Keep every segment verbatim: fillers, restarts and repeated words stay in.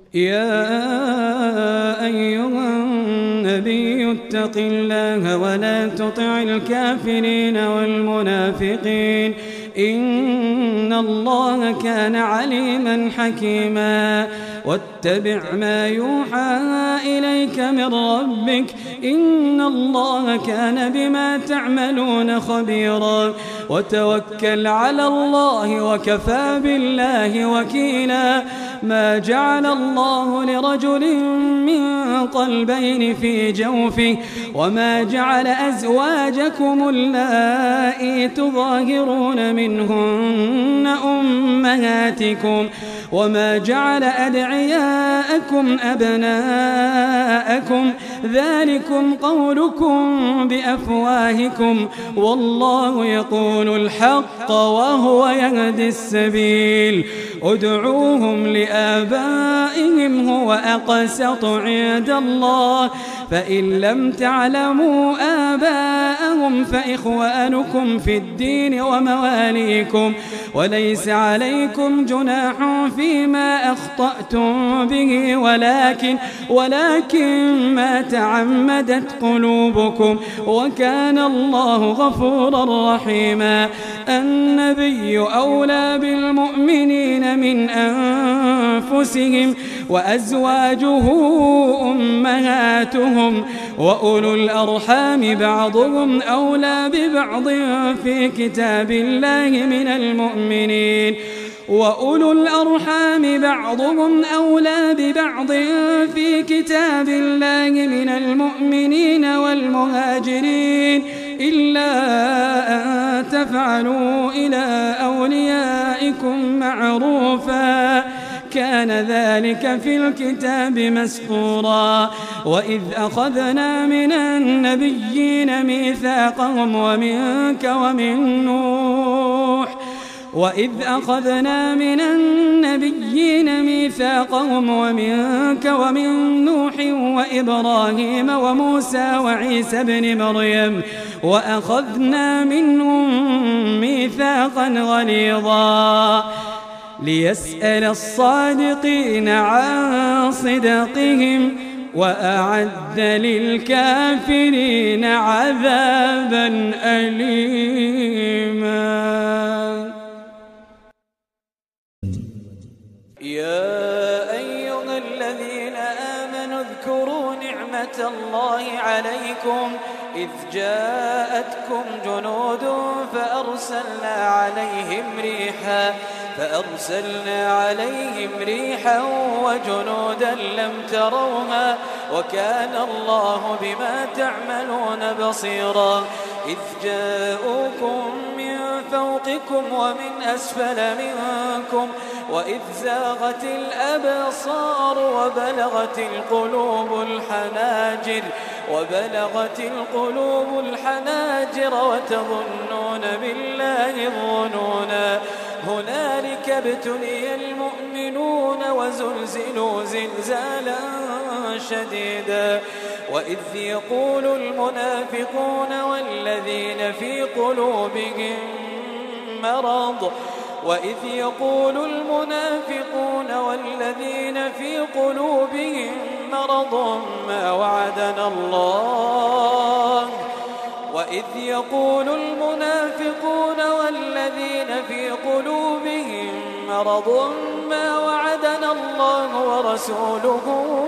يا أيها النبي اتق الله ولا تطع الكافرين والمنافقين إن الله كان عليما حكيما واتبع ما يوحى إليك من ربك إن الله كان بما تعملون خبيرا وتوكل على الله وكفى بالله وكيلا ما جعل الله لرجل من قلبين في جوفه وما جعل أزواجكم اللائي تظاهرون منهن أمهاتكم وما جعل أدعياءكم أبناءكم ذلكم قولكم بأفواهكم والله يقول الحق وهو يهدي السبيل ادعوهم لآبائهم هو أقسط عند الله فإن لم تعلموا آباءهم فإخوانكم في الدين ومواليكم وليس عليكم جناح فيما أخطأتم به ولكن ولكن ما تعمدت قلوبكم وكان الله غفورا رحيما النبي أولى بالمؤمنين من أنفسهم وأزواجه أمهاتهم وأولو الأرحام بعضهم أولى ببعض في كتاب الله من المؤمنين وأولو الأرحام بعضهم أولى ببعض في كتاب الله من المؤمنين والمهاجرين إلا أن تفعلوا إلى أوليائكم معروفا كان ذلك في الكتاب مسطورا وإذ أخذنا من النبيين ميثاقهم ومنك ومن نوح وإذ أخذنا من النبيين ميثاقهم ومنك ومن نوح وإبراهيم وموسى وعيسى بن مريم وأخذنا منهم ميثاقا غليظا ليسأل الصادقين عن صدقهم وأعد للكافرين عذابا أليما. يا أيها الذين آمنوا اذكروا نعمة الله عليكم إذ جاءتكم جنود فأرسلنا عليهم ريحا فأرسلنا عليهم ريحا وجنودا لم تروها وكان الله بما تعملون بصيرا إذ جاءوكم من فوقكم ومن أسفل منكم وإذ زاغت الأبصار وبلغت القلوب الحناجر وبلغت القلوب الحناجر وتظنون بالله الظنونا هنالك ابتلي المؤمنون وزلزلوا زلزالا شديدا وإذ يقول المنافقون والذين في قلوبهم مرض وإذ يقول المنافقون والذين في قلوبهم مرض ما وعدنا الله وإذ يقول المنافقون والذين في قلوبهم مرض ما وعدنا الله ورسوله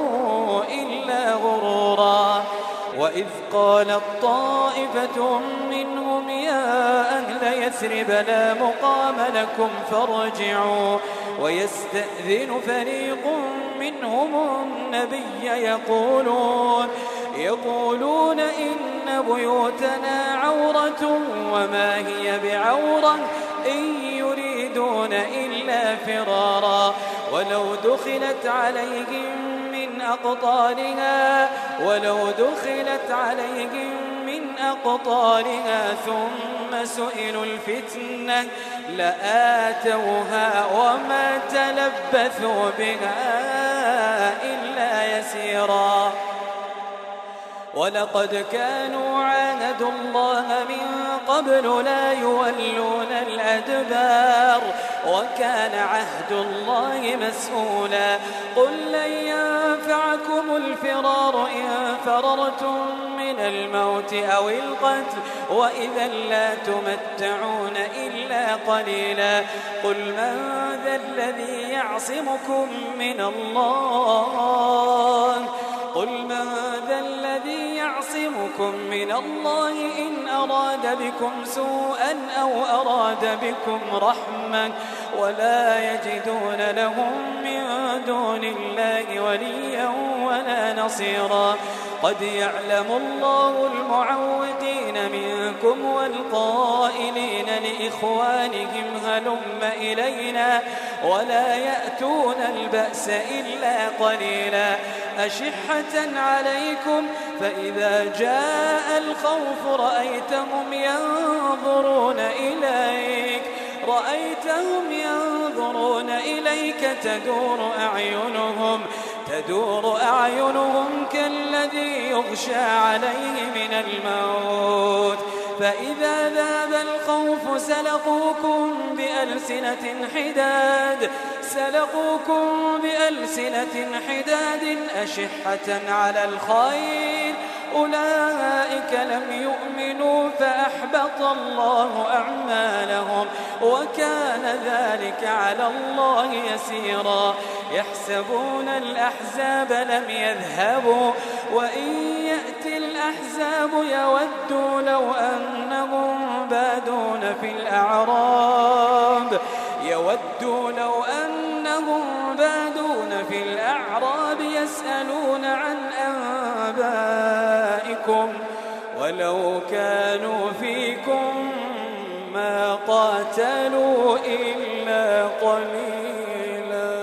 إلا غرورا وإذ قالت طائفة منهم يا أهل يثرب لا مقام لكم فارجعوا ويستأذن فريق منهم النبي يقولون يقولون إن بيوتنا عورة وما هي بعورة إن يريدون إلا فرارا ولو دخلت عليهم من أقطارها ولو دخلت عليهم من أقطارها ثم سئلوا الفتنة لآتوها وما تلبثوا بها إلا يسيرا ولقد كانوا عاهدوا الله من قبل لا يولون الأدبار وكان عهد الله مسؤولا. قل لن ينفعكم الفرار إن فررتم من الموت أو القتل وإذا لا تمتعون إلا قليلا. قل من ذا الذي يعصمكم من الله قل من ذا الذي يعصمكم من الله إن أراد بكم سوءا أو أراد بكم رحمة ولا يجدون لهم من دون الله وليا ولا نصيرا. قد يعلم الله المعوقين منكم والقائلين لإخوانهم هلم إلينا ولا يأتون البأس إلا قليلا. أشحة عليكم فإذا جاء الخوف رأيتهم ينظرون إليك رأيتهم ينظرون إليك تدور أعينهم تدور أعينهم كالذي يغشى عليه من الموت فإذا ذاب الخوف سلقوكم بألسنة حداد سلقوكم بألسنة حداد أشحة على الخير أولئك لم يؤمنوا فأحبط الله أعمالهم وكان ذلك على الله يسيرا. يحسبون الأحزاب لم يذهبوا وإن يأتي الأحزاب يودوا لو أنهم بادون في الأعراب يودوا لو أنهم بادون في الأعراب يسألون عن أنبائكم ولو كانوا فيكم ما قاتلوا إلا قليلا.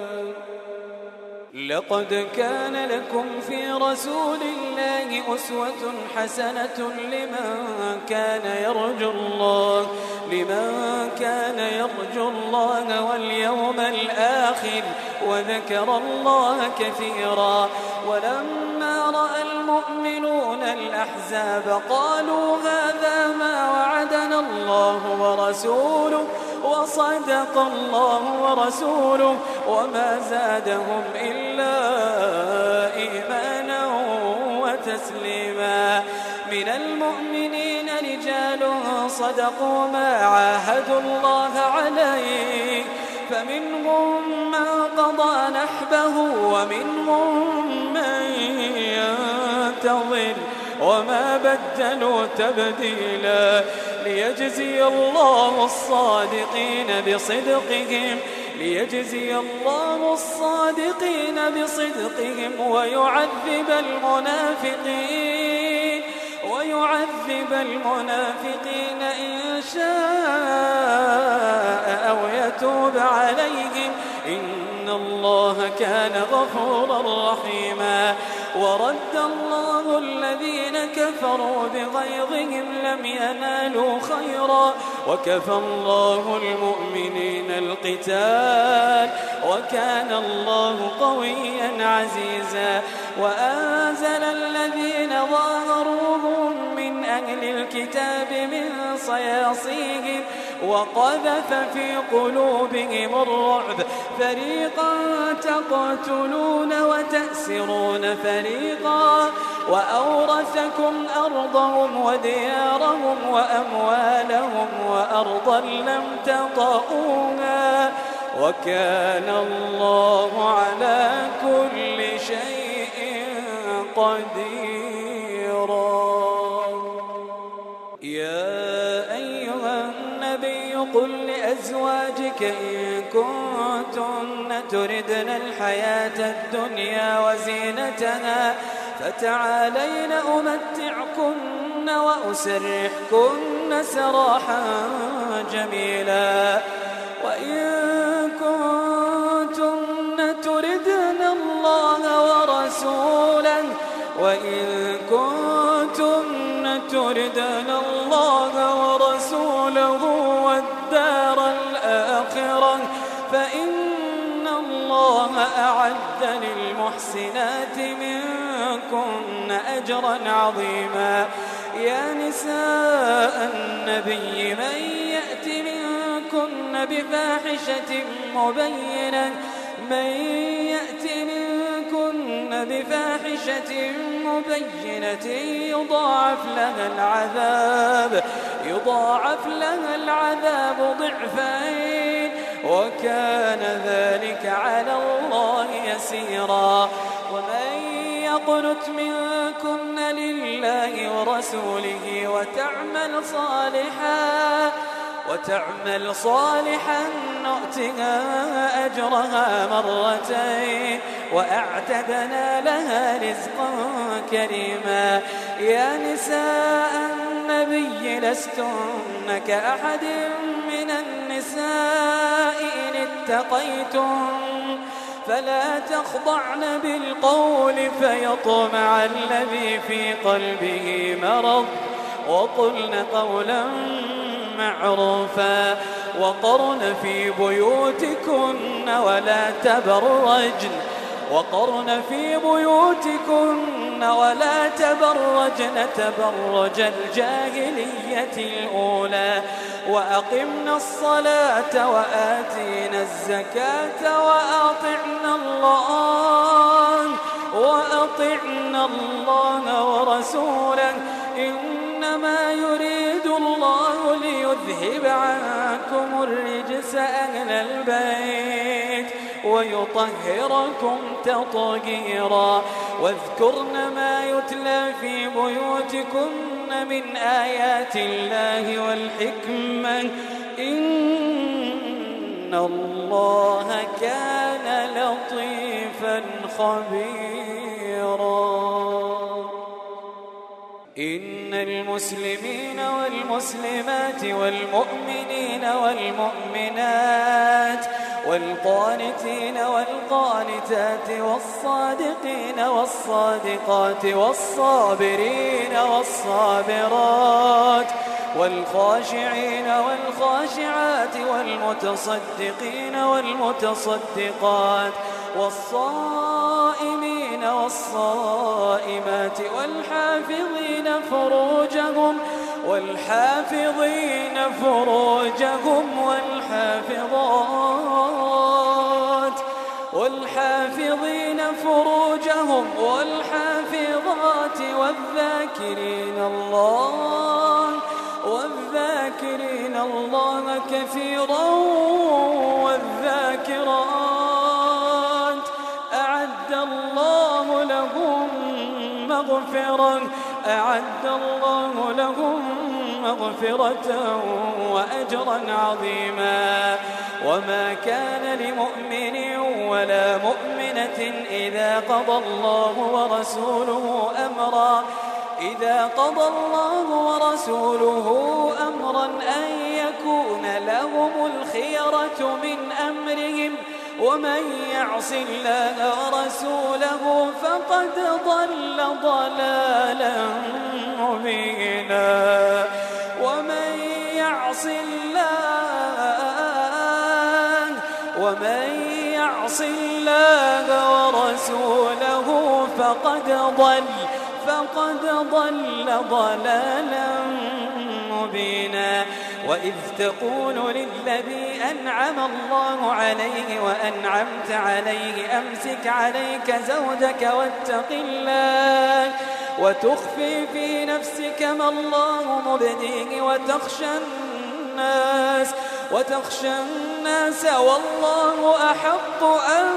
لقد كان لكم في رسول الله أسوة حسنة لمن كان يرجو الله لمن كان يرجو الله واليوم الآخر وذكر الله كثيرا. ولما رأى المؤمنون الأحزاب قالوا هذا ما وعدنا الله ورسوله وصدق الله ورسوله وما زادهم إلا إيمانا وتسليما. من المؤمنين رجال صدقوا ما عاهدوا الله عليه فمنهم من قضى نحبه ومنهم من ينتظر وما بدلوا تبديلا. ليجزي الله الصادقين بصدقهم ليجزي الله الصادقين بصدقهم ويعذب المنافقين ويعذب المنافقين إن شاء أو يتوب عليهم إن الله كان غفورا رحيما. ورد الله الذين كفروا بغيظهم لم ينالوا خيرا وكفى الله المؤمنين القتال وكان الله قويا عزيزا. وأنزل الذين ظاهروهم من أهل الكتاب من صياصيهم وقذف في قلوبهم الرعب فريقا تقتلون وتأسرون فريقا وأورثكم أرضهم وديارهم وأموالهم وأرضا لم تطئوها وكان الله على كل شيء قديرا. يا أيها النبي قل لأزواجك إن كنتن تردن الحياة الدنيا وزينتها فتعالين أمتعكن وأسرحكن سراحا جميلا. وإن كنتن تردن الله ورسوله وإن كنتن تردن الله ورسوله والدار الآخرة فإن الله أعد وأعد للمحسنات منكن أجرا عظيما. يا نساء النبي من يأت منكن بفاحشة مبينة من يأت منكن بفاحشة مبينة يضاعف لها العذاب يضاعف لها العذاب ضعفين وكان ذلك على الله يسيرا. ومن يقنت منكن لله ورسوله وتعمل صالحا وتعمل صالحا نؤتها أجرها مرتين وأعتدنا لها رزقا كريما. يا نساء النبي لستن كأحد من النساء إن اتقيتم فلا تخضعن بالقول فيطمع الذي في قلبه مرض وقلن قولا معروفا. وقرن في بيوتكن ولا تبرجن وقرن في بيوتكن ولا تبرجن تبرج الجاهلية الأولى وأقمنا الصلاة وآتينا الزكاة وأطعنا الله وأطعنا الله ورسوله إنما يريد الله ليذهب عنكم الرجس أهل البيت ويطهركم تطهيرا. واذكرن ما يتلى في بيوتكن من آيات الله والحكمة إن الله كان لطيفا خبيرا. إن المسلمين والمسلمات والمؤمنين والمؤمنات والقانتين والقانتات والصادقين والصادقات والصابرين والصابرات والخاشعين والخاشعات والمتصدقين والمتصدقات والصائمين والصائمات والحافظين فروجهم والحافظين فروجهم والحافظات والحافظين فروجهم والحافظات والذاكرين الله والذاكرين الله كثيرا والذاكرات أعد الله لهم مغفرة أعد الله لهم مغفرة وأجرا عظيما. وما كان لمؤمن ولا مؤمنة إذا قضى الله ورسوله أمرا إذا قضى الله ورسوله أمرا أن يكون لهم الخيرة من أمرهم ومن يعص الله ورسوله فقد ضل ضلالا مبينا. ومن يعص الله ومن يعص الله ورسوله فقد ضل فقد ضل ضلالا مبينا. وإذ تقول للذي أنعم الله عليه وأنعمت عليه أمسك عليك زوجك واتق الله وتخفي في نفسك ما الله مبديه وتخشى الناس وتخشى الناس والله أحق أن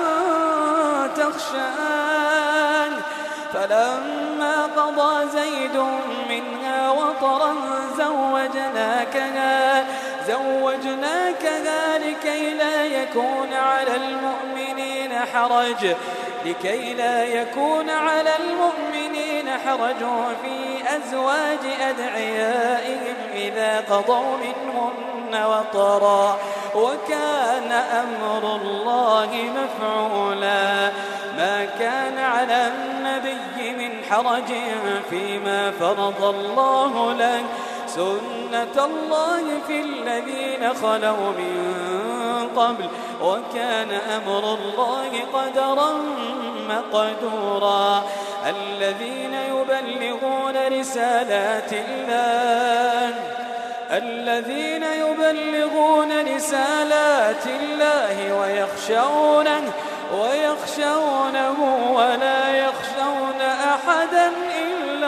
تخشاه. فلما قضى زيد منها وطرا زوجناكها زوجناكها لكي لا يكون على المؤمنين حرج لكي لا يكون على المؤمنين حرج في أزواج أدعيائهم إذا قضوا منهن وطرا وكان أمر الله مفعولا. ما كان على النبي من حرج فيما فرض الله له سنة الله في الذين خلوا من قبل وكان أمر الله قدرا مقدورا. الذين يبلغون رسالات الله الذين يبلغون رسالات الله ويخشونه ويخشونه ولا يخشون أحدا إلا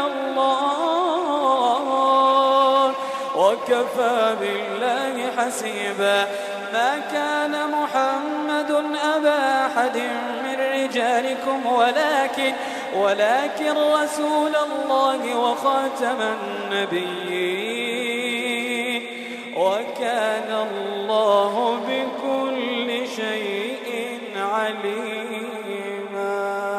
الله وكفى بالله حسيبا. ما كان محمد أبا أحد من رجالكم ولكن ولكن رسول الله وخاتم النبيين وكان الله بكل شيء عليما.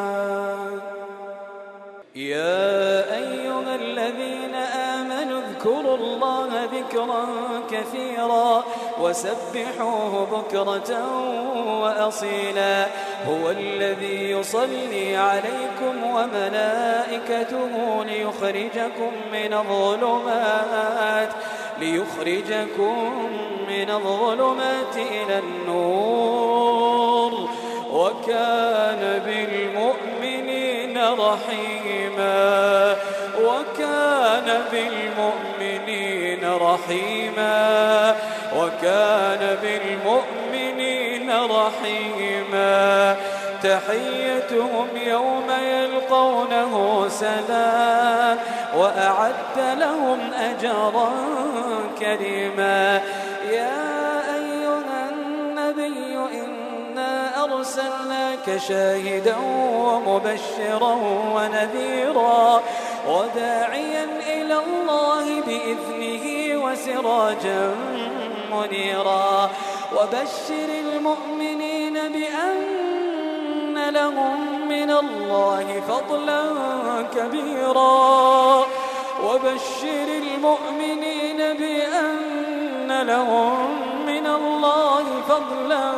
يا أيها الذين آمنوا اذكروا الله ذكرا كثيرا وسبحوه بكرة وأصيلا. هو الذي يصلي عليكم وملائكته ليخرجكم من الظلمات ليخرجكم من الظلمات إلى النور وكان بالمؤمنين رحيما وكان بالمؤمنين رحيما وكان بالمؤمنين رحيما. تحيتهم يوم يلقونه سلام وأعد لهم أجرا كريما. يا أيها النبي إنا أرسلناك شاهدا ومبشرا ونذيرا وداعيا إلى الله بإذنه وسراجا منيرا. وبشر المؤمنين بأن لهم من الله فضلا كبيرا وبشر المؤمنين بأن لهم من الله فضلا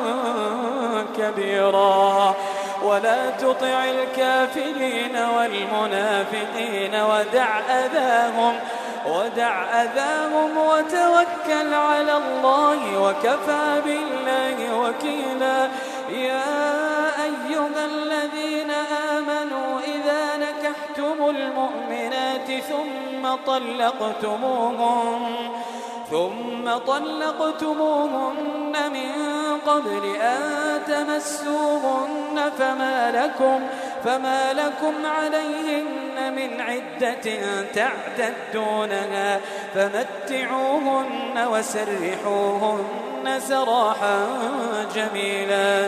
كبيرا. ولا تطع الكافرين والمنافقين ودع أذاهم ودع أذاهم وتوكل على الله وكفى بالله وكيلا. يا أيها الذين آمنوا إذا نكحتم المؤمنات ثم طلقتموهن ثم طلقتموهن من قبل أن تمسوهن فما لكم فما لكم عليهن من عدة تعتدونها فمتعوهن وسرحوهن سراحا جميلا.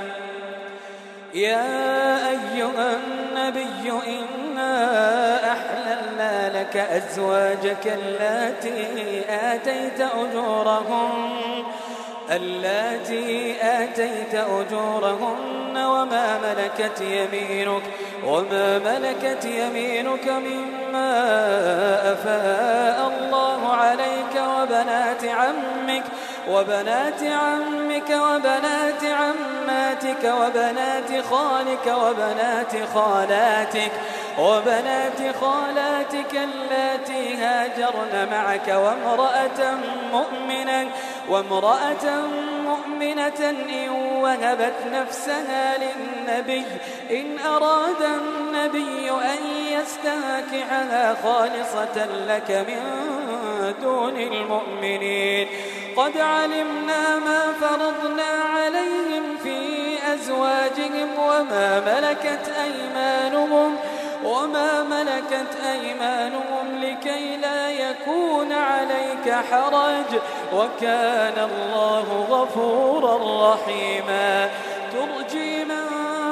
يا أيها النبي إنا أحللنا لك أزواجك اللاتي آتيت أجورهن اللاتي آتيت أجورهن وما ملكت يمينك وما ملكت يمينك مما أفاء الله عليك وبنات عمك وبنات عمك وبنات عماتك وبنات خالك وبنات خالاتك وبنات خالاتك اللاتي هاجرن معك وامرأة مؤمنة وامرأة مؤمنة إن وهبت نفسها للنبي إن أراد النبي أن يستنكحها خالصة لك من دون المؤمنين. قد علمنا ما فرضنا عليهم في أزواجهم وما ملكت أيمانهم وما ملكت أيمانهم لكي لا يكون عليك حرج وكان الله غفورا رحيما. ترجي من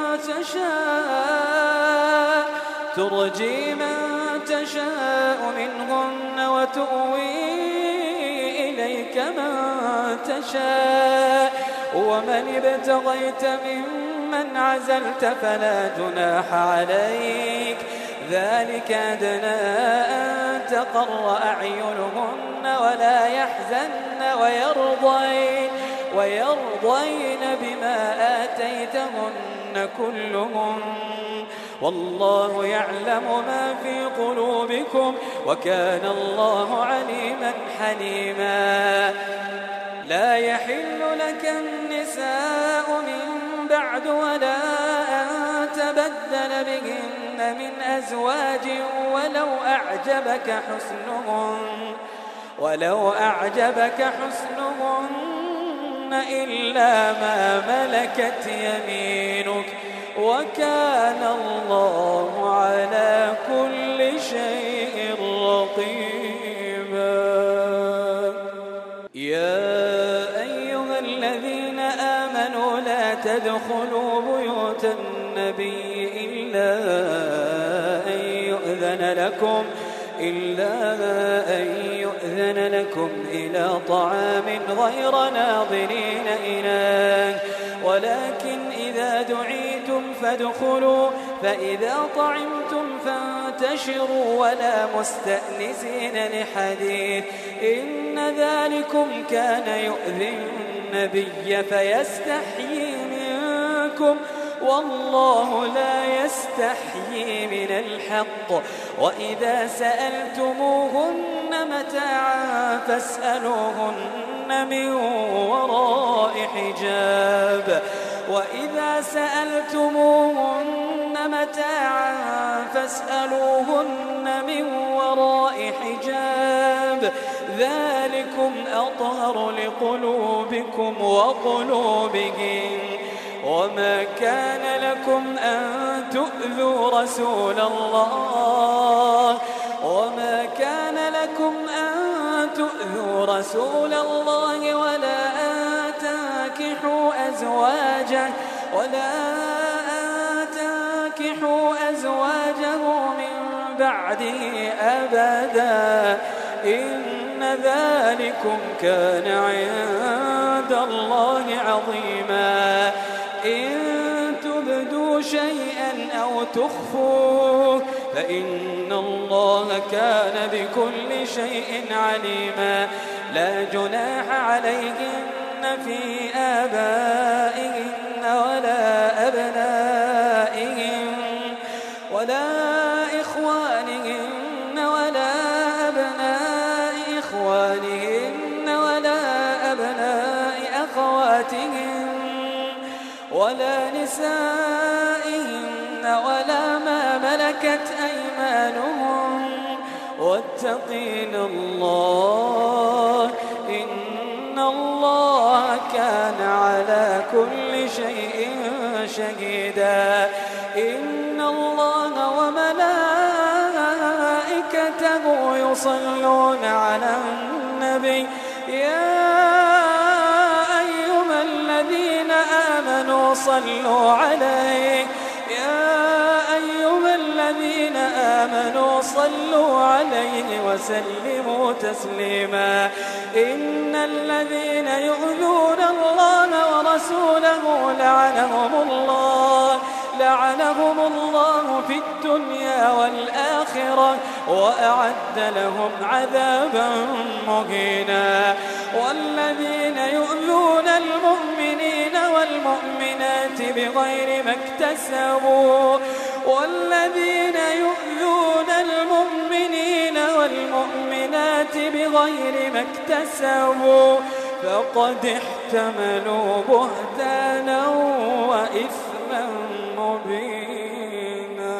تشاء ترجي من تشاء منهن وتؤوي إليك من تشاء ومن ابتغيت ممن عزلت فلا جناح عليك ذلك أدنى أن تقر أعينهن ولا يحزن ويرضين ويرضين بما آتيتهن كلهم والله يعلم ما في قلوبكم وكان الله عليما حليما. لا يحل لك النساء من بعد ولا أن تبدل بهن من أزواج ولو أعجبك حسنهن ولو أعجبك حسنهن إلا ما ملكت يمينك وكان الله على كل شيء رقيبا. يا أيها الذين آمنوا لا تدخلوا بيوت النبي إلا أن يؤذن لكم إلا أن يؤذن لكم إلى طعام غير ناظرين إناه ولكن إذا دعيتم فادخلوا فإذا طعمتم فانتشروا ولا مستأنسين لحديث إن ذلكم كان يؤذي النبي فيستحيي منكم والله لا يستحيي من الحق وإذا سألتموهن متاعا فاسألوهن من وراء حجاب وإذا سألتموهن متاعا فاسألوهن من وراء حجاب ذلكم أطهر لقلوبكم وقلوبهم وما كان لكم أن تؤذوا رسول الله وما كان لكم أن تؤذوا رسول الله ولا أن تنكحوا أزواجه ولا أن تنكحوا أزواجه من بعده أبدا إن ذلكم كان عند الله عظيما. إن تبدوا شيئا أو تخفوه فإن الله كان بكل شيء عليما. لا جناح عليهن في آبائهن ولا أبنائهن ولا إخوانهن ولا أبناء إخوانهن ولا أبناء أخواتهن ولا نسائهن ولا ما ملكت أيمانهم واتقين الله إن الله كان على كل شيء شهيدا. إن الله وملائكته يصلون على النبي يا أيها الذين آمنوا صلوا عليه يا أيها الذين آمنوا صلوا عليه وسلموا تسليما. إن الذين يؤذون الله ورسوله لعنهم الله لعنهم الله في الدنيا والآخرة وأعد لهم عذابا مهينا. والذين يؤذون المؤمنين والمؤمنات بغير ما اكتسبوا والذين يؤذون المؤمنين والمؤمنات بغير ما اكتسبوا فقد احتملوا بهتانا وإثما مبينا.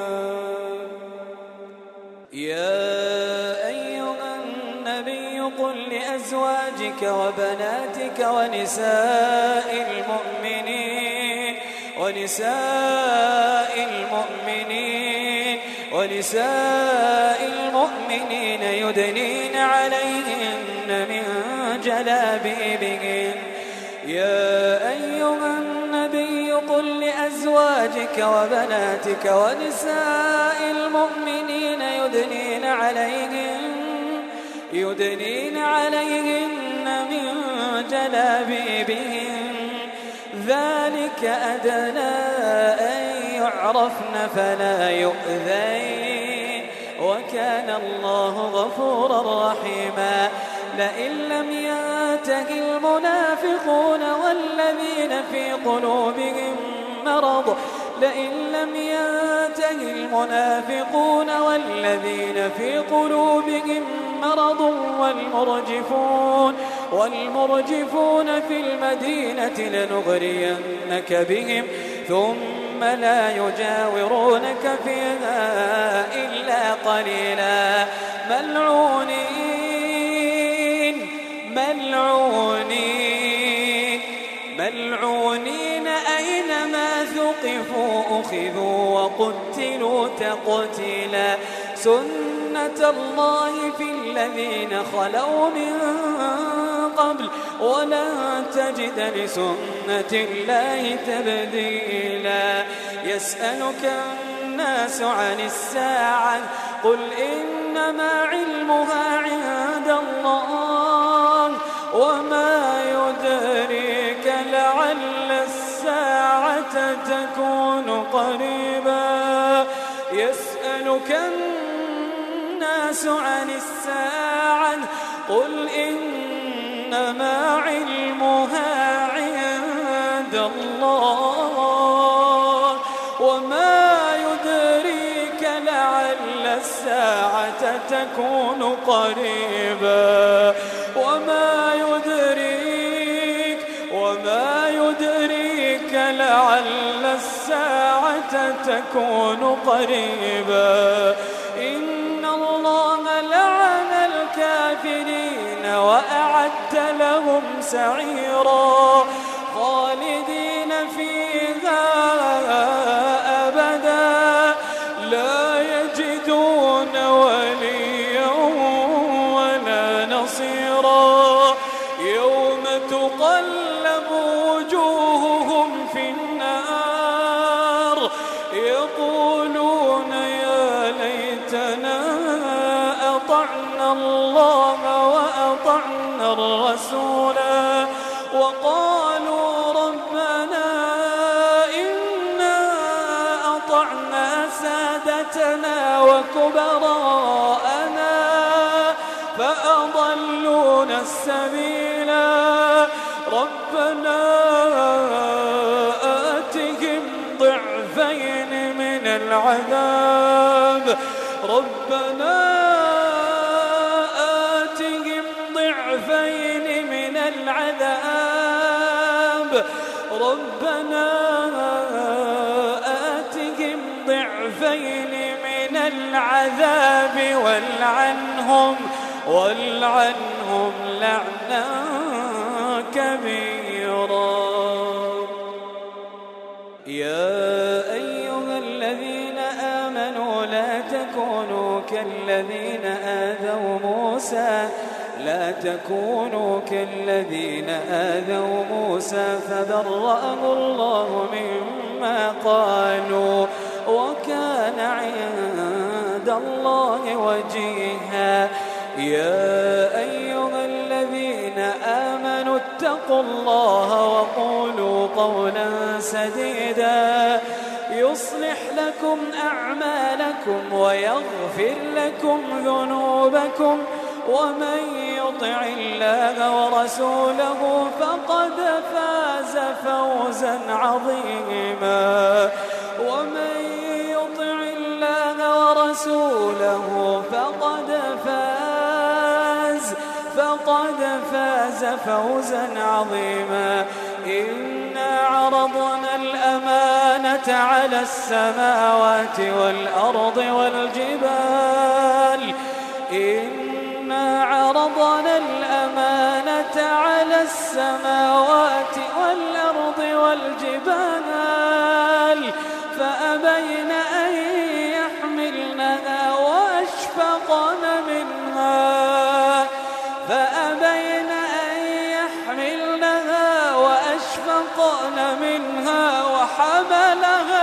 يا أيها النبي قل لأزواجك وبناتك ونساء المؤمنين ونساء المؤمنين ونساء المؤمنين يدنين عليهن من جلابيبهن. يا أيها النبي قل لأزواجك وبناتك ونساء المؤمنين يدنين عليهن يدنين عليهن من جلابيبهن ذلك أدنى أن يعرفن فلا يؤذين وكان الله غفورا رحيما. لئن لم ينته المنافقون والذين في قلوبهم مرض لئن لم ينته المنافقون والذين في قلوبهم مرض والمرجفون والمرجفون في المدينة لنغرينك بهم ثم لا يجاورونك فيها إلا قليلا ملعونين ملعونين ملعونين أينما ثقفوا أخذوا وقتلوا تقتيلا سنة الله في الذين خلوا من قبل ولن تجد لسنة الله تبديلا يسألك الناس عن الساعة قل إنما علمها عند الله وما يدريك لعل الساعة تكون قريبا يسألك الناس عن الساعة قل إنما علمها عند الله وما يدريك لعل الساعة تكون قريبا وما يدريك وما يدريك لعل الساعة تكون قريبا إن الله لعن الكافرين وأعد لهم سعيرا خالدين فيها أبدا لا يجدون وليا ولا نصيرا يوم تقلب وجوههم في النار يقولون يا ليتنا أطعنا الله وأطعنا الرسولا وقالوا ربنا إنا أطعنا سادتنا وكبراءنا فأضلونا السبيلا ربنا آتهم ضعفين من العذاب ربنا آتهم ضعفين من العذاب ربنا آتهم ضعفين من العذاب والعنهم والعنهم لعنا كبيرا يا أيها الذين آمنوا لا تكونوا كالذين آذوا موسى لا تكونوا كالذين آذوا موسى فبرأه الله مما قالوا وكان عند الله وجيها يا أيها الذين آمنوا اتقوا الله وقولوا قولا سديدا يصلح لكم أعمالكم ويغفر لكم ذنوبكم ومن يطع الله ورسوله فقد فاز فوزا عظيما ومن يطع الله ورسوله فقد فاز فقد فاز فوزا عظيما إنا عرضنا الأمانة على السماوات والأرض والجبال إنا عرضنا الأمانة على السماوات والأرض والجبال فأبين أن يحملنها وأشفقن منها فأبين أن يحملنها وأشفقن منها وحملها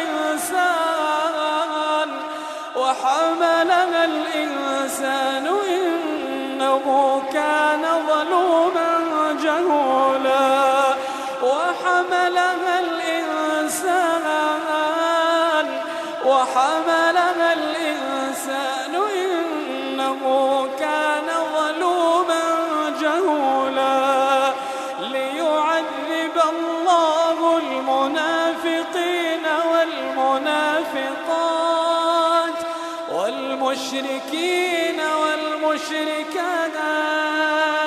الإنسان وحملها الإنسان إنه كان ظلوما جهولا وحملها الإنسان وحملها الإنسان إنه كان ظلوما جهولا ليعذب الله المنافقين والمنافقات والمشركين والمشركات